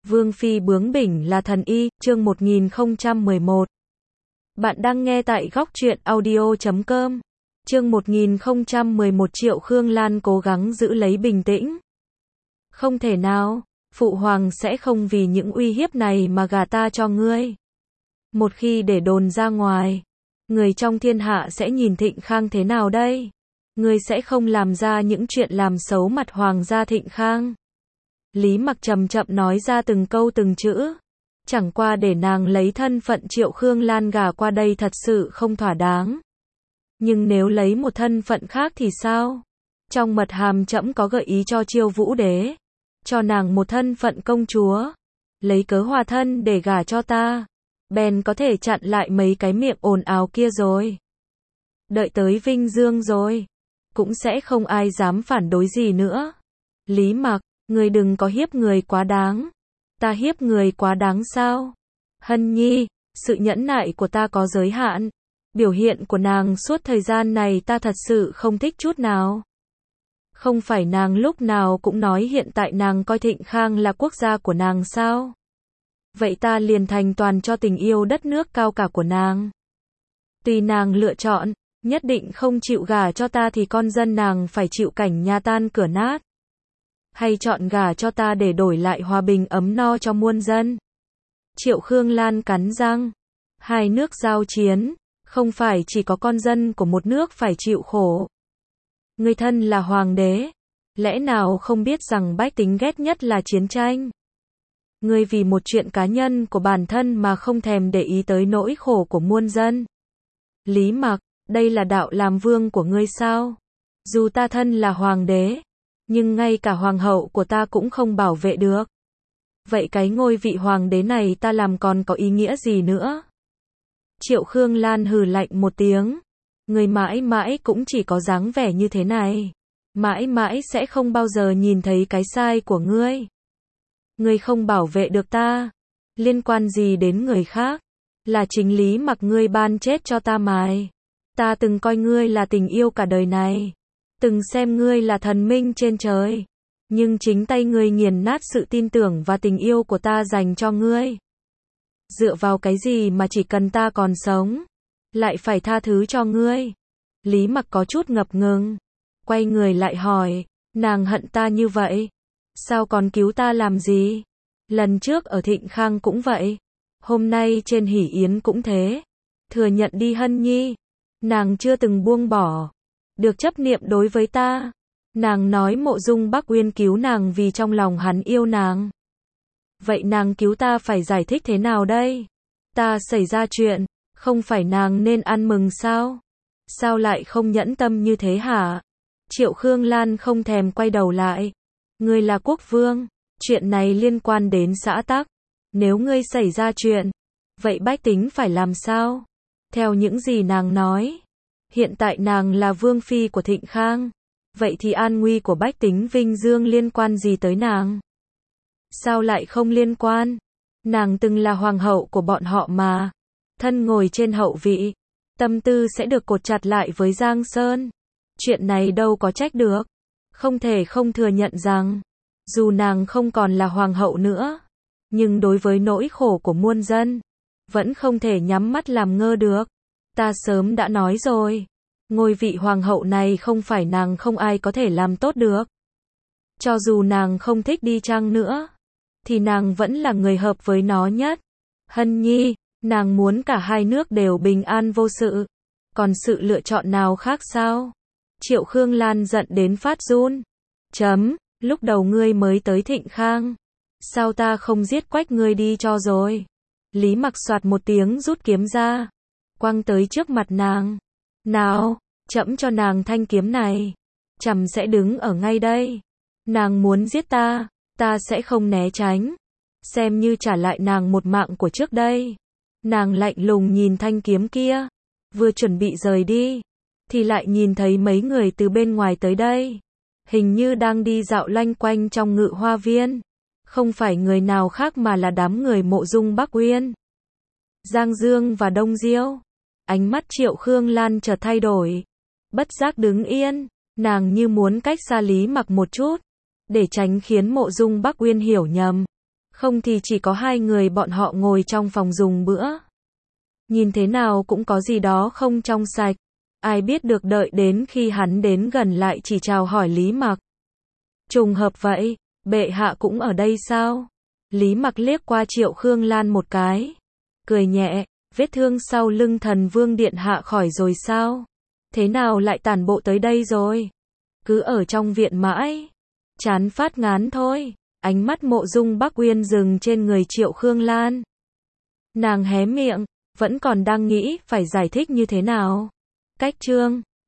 Vương phi bướng bỉnh là thần y, chương 1011. Bạn đang nghe tại góc truyện audio.com. Chương 1011. Triệu Khương Lan cố gắng giữ lấy bình tĩnh. Không thể nào, phụ hoàng sẽ không vì những uy hiếp này mà gả ta cho ngươi. Một khi để đồn ra ngoài, người trong thiên hạ sẽ nhìn Thịnh Khang thế nào đây? Ngươi sẽ không làm ra những chuyện làm xấu mặt hoàng gia Thịnh Khang. Lý Mặc chậm chậm nói ra từng câu từng chữ. Chẳng qua để nàng lấy thân phận Triệu Khương Lan gả qua đây thật sự không thỏa đáng. Nhưng nếu lấy một thân phận khác thì sao? Trong mật hàm trẫm có gợi ý cho Chiêu Vũ Đế, cho nàng một thân phận công chúa, lấy cớ hòa thân để gả cho ta, bèn có thể chặn lại mấy cái miệng ồn ào kia rồi. Đợi tới Vinh Dương rồi, cũng sẽ không ai dám phản đối gì nữa. Lý Mặc, ngươi đừng có hiếp người quá đáng. Ta hiếp người quá đáng sao? Hân Nhi, sự nhẫn nại của ta có giới hạn. Biểu hiện của nàng suốt thời gian này ta thật sự không thích chút nào. Không phải nàng lúc nào cũng nói hiện tại nàng coi Thịnh Khang là quốc gia của nàng sao? Vậy ta liền thành toàn cho tình yêu đất nước cao cả của nàng. Tùy nàng lựa chọn, nhất định không chịu gả cho ta thì con dân nàng phải chịu cảnh nhà tan cửa nát. Hay chọn gả cho ta để đổi lại hòa bình ấm no cho muôn dân. Triệu Khương Lan cắn răng. Hai nước giao chiến, không phải chỉ có con dân của một nước phải chịu khổ. Ngươi thân là hoàng đế, lẽ nào không biết rằng bách tính ghét nhất là chiến tranh? Ngươi vì một chuyện cá nhân của bản thân mà không thèm để ý tới nỗi khổ của muôn dân. Lý Mặc, đây là đạo làm vương của ngươi sao? Dù ta thân là hoàng đế, nhưng ngay cả hoàng hậu của ta cũng không bảo vệ được. Vậy cái ngôi vị hoàng đế này ta làm còn có ý nghĩa gì nữa? Triệu Khương Lan hừ lạnh một tiếng. Ngươi mãi mãi cũng chỉ có dáng vẻ như thế này. Mãi mãi sẽ không bao giờ nhìn thấy cái sai của ngươi. Ngươi không bảo vệ được ta. Liên quan gì đến người khác? Là chính Lý Mặc ngươi ban chết cho ta mài. Ta từng coi ngươi là tình yêu cả đời này. Từng xem ngươi là thần minh trên trời. Nhưng chính tay ngươi nghiền nát sự tin tưởng và tình yêu của ta dành cho ngươi. Dựa vào cái gì mà chỉ cần ta còn sống, lại phải tha thứ cho ngươi? Lý Mặc có chút ngập ngừng. Quay người lại hỏi, nàng hận ta như vậy, sao còn cứu ta làm gì? Lần trước ở Thịnh Khang cũng vậy. Hôm nay trên hỷ yến cũng thế. Thừa nhận đi Hân Nhi. Nàng chưa từng buông bỏ được chấp niệm đối với ta. Nàng nói Mộ Dung Bắc Uyên cứu nàng vì trong lòng hắn yêu nàng. Vậy nàng cứu ta phải giải thích thế nào đây? Ta xảy ra chuyện, không phải nàng nên ăn mừng sao? Sao lại không nhẫn tâm như thế hả? Triệu Khương Lan không thèm quay đầu lại. Ngươi là quốc vương, chuyện này liên quan đến xã tắc. Nếu ngươi xảy ra chuyện, vậy bách tính phải làm sao? Theo những gì nàng nói, hiện tại nàng là vương phi của Thịnh Khang. Vậy thì an nguy của bách tính Vinh Dương liên quan gì tới nàng? Sao lại không liên quan? Nàng từng là hoàng hậu của bọn họ mà. Thân ngồi trên hậu vị, tâm tư sẽ được cột chặt lại với Giang Sơn. Chuyện này đâu có trách được. Không thể không thừa nhận rằng, dù nàng không còn là hoàng hậu nữa, nhưng đối với nỗi khổ của muôn dân, vẫn không thể nhắm mắt làm ngơ được. Ta sớm đã nói rồi, ngôi vị hoàng hậu này không phải nàng không ai có thể làm tốt được. Cho dù nàng không thích đi chăng nữa, thì nàng vẫn là người hợp với nó nhất. Hân Nhi, nàng muốn cả hai nước đều bình an vô sự. Còn sự lựa chọn nào khác sao? Triệu Khương Lan giận đến phát run. Lúc đầu ngươi mới tới Thịnh Khang. Sao ta không giết quách ngươi đi cho rồi? Lý Mặc soạt một tiếng rút kiếm ra, quăng tới trước mặt nàng. Nào, trẫm cho nàng thanh kiếm này. Trẫm sẽ đứng ở ngay đây. Nàng muốn giết ta, ta sẽ không né tránh. Xem như trả lại nàng một mạng của trước đây. Nàng lạnh lùng nhìn thanh kiếm kia. Vừa chuẩn bị rời đi, thì lại nhìn thấy mấy người từ bên ngoài tới đây. Hình như đang đi dạo loanh quanh trong Ngự Hoa Viên. Không phải người nào khác mà là đám người Mộ Dung Bắc Uyên, Giang Dương và Đông Diêu. Ánh mắt Triệu Khương Lan chợt thay đổi. Bất giác đứng yên. Nàng như muốn cách xa Lý Mặc một chút, để tránh khiến Mộ Dung Bắc Uyên hiểu nhầm. Không thì chỉ có hai người bọn họ ngồi trong phòng dùng bữa. Nhìn thế nào cũng có gì đó không trong sạch. Ai biết được đợi đến khi hắn đến gần lại chỉ chào hỏi Lý Mặc. Trùng hợp vậy, bệ hạ cũng ở đây sao? Lý Mặc liếc qua Triệu Khương Lan một cái. Cười nhẹ, vết thương sau lưng thần vương điện hạ khỏi rồi sao? Thế nào lại tản bộ tới đây rồi? Cứ ở trong viện mãi. Chán phát ngán thôi. Ánh mắt Mộ Dung Bắc Uyên dừng trên người Triệu Khương Lan. Nàng hé miệng, vẫn còn đang nghĩ phải giải thích như thế nào. Cách chương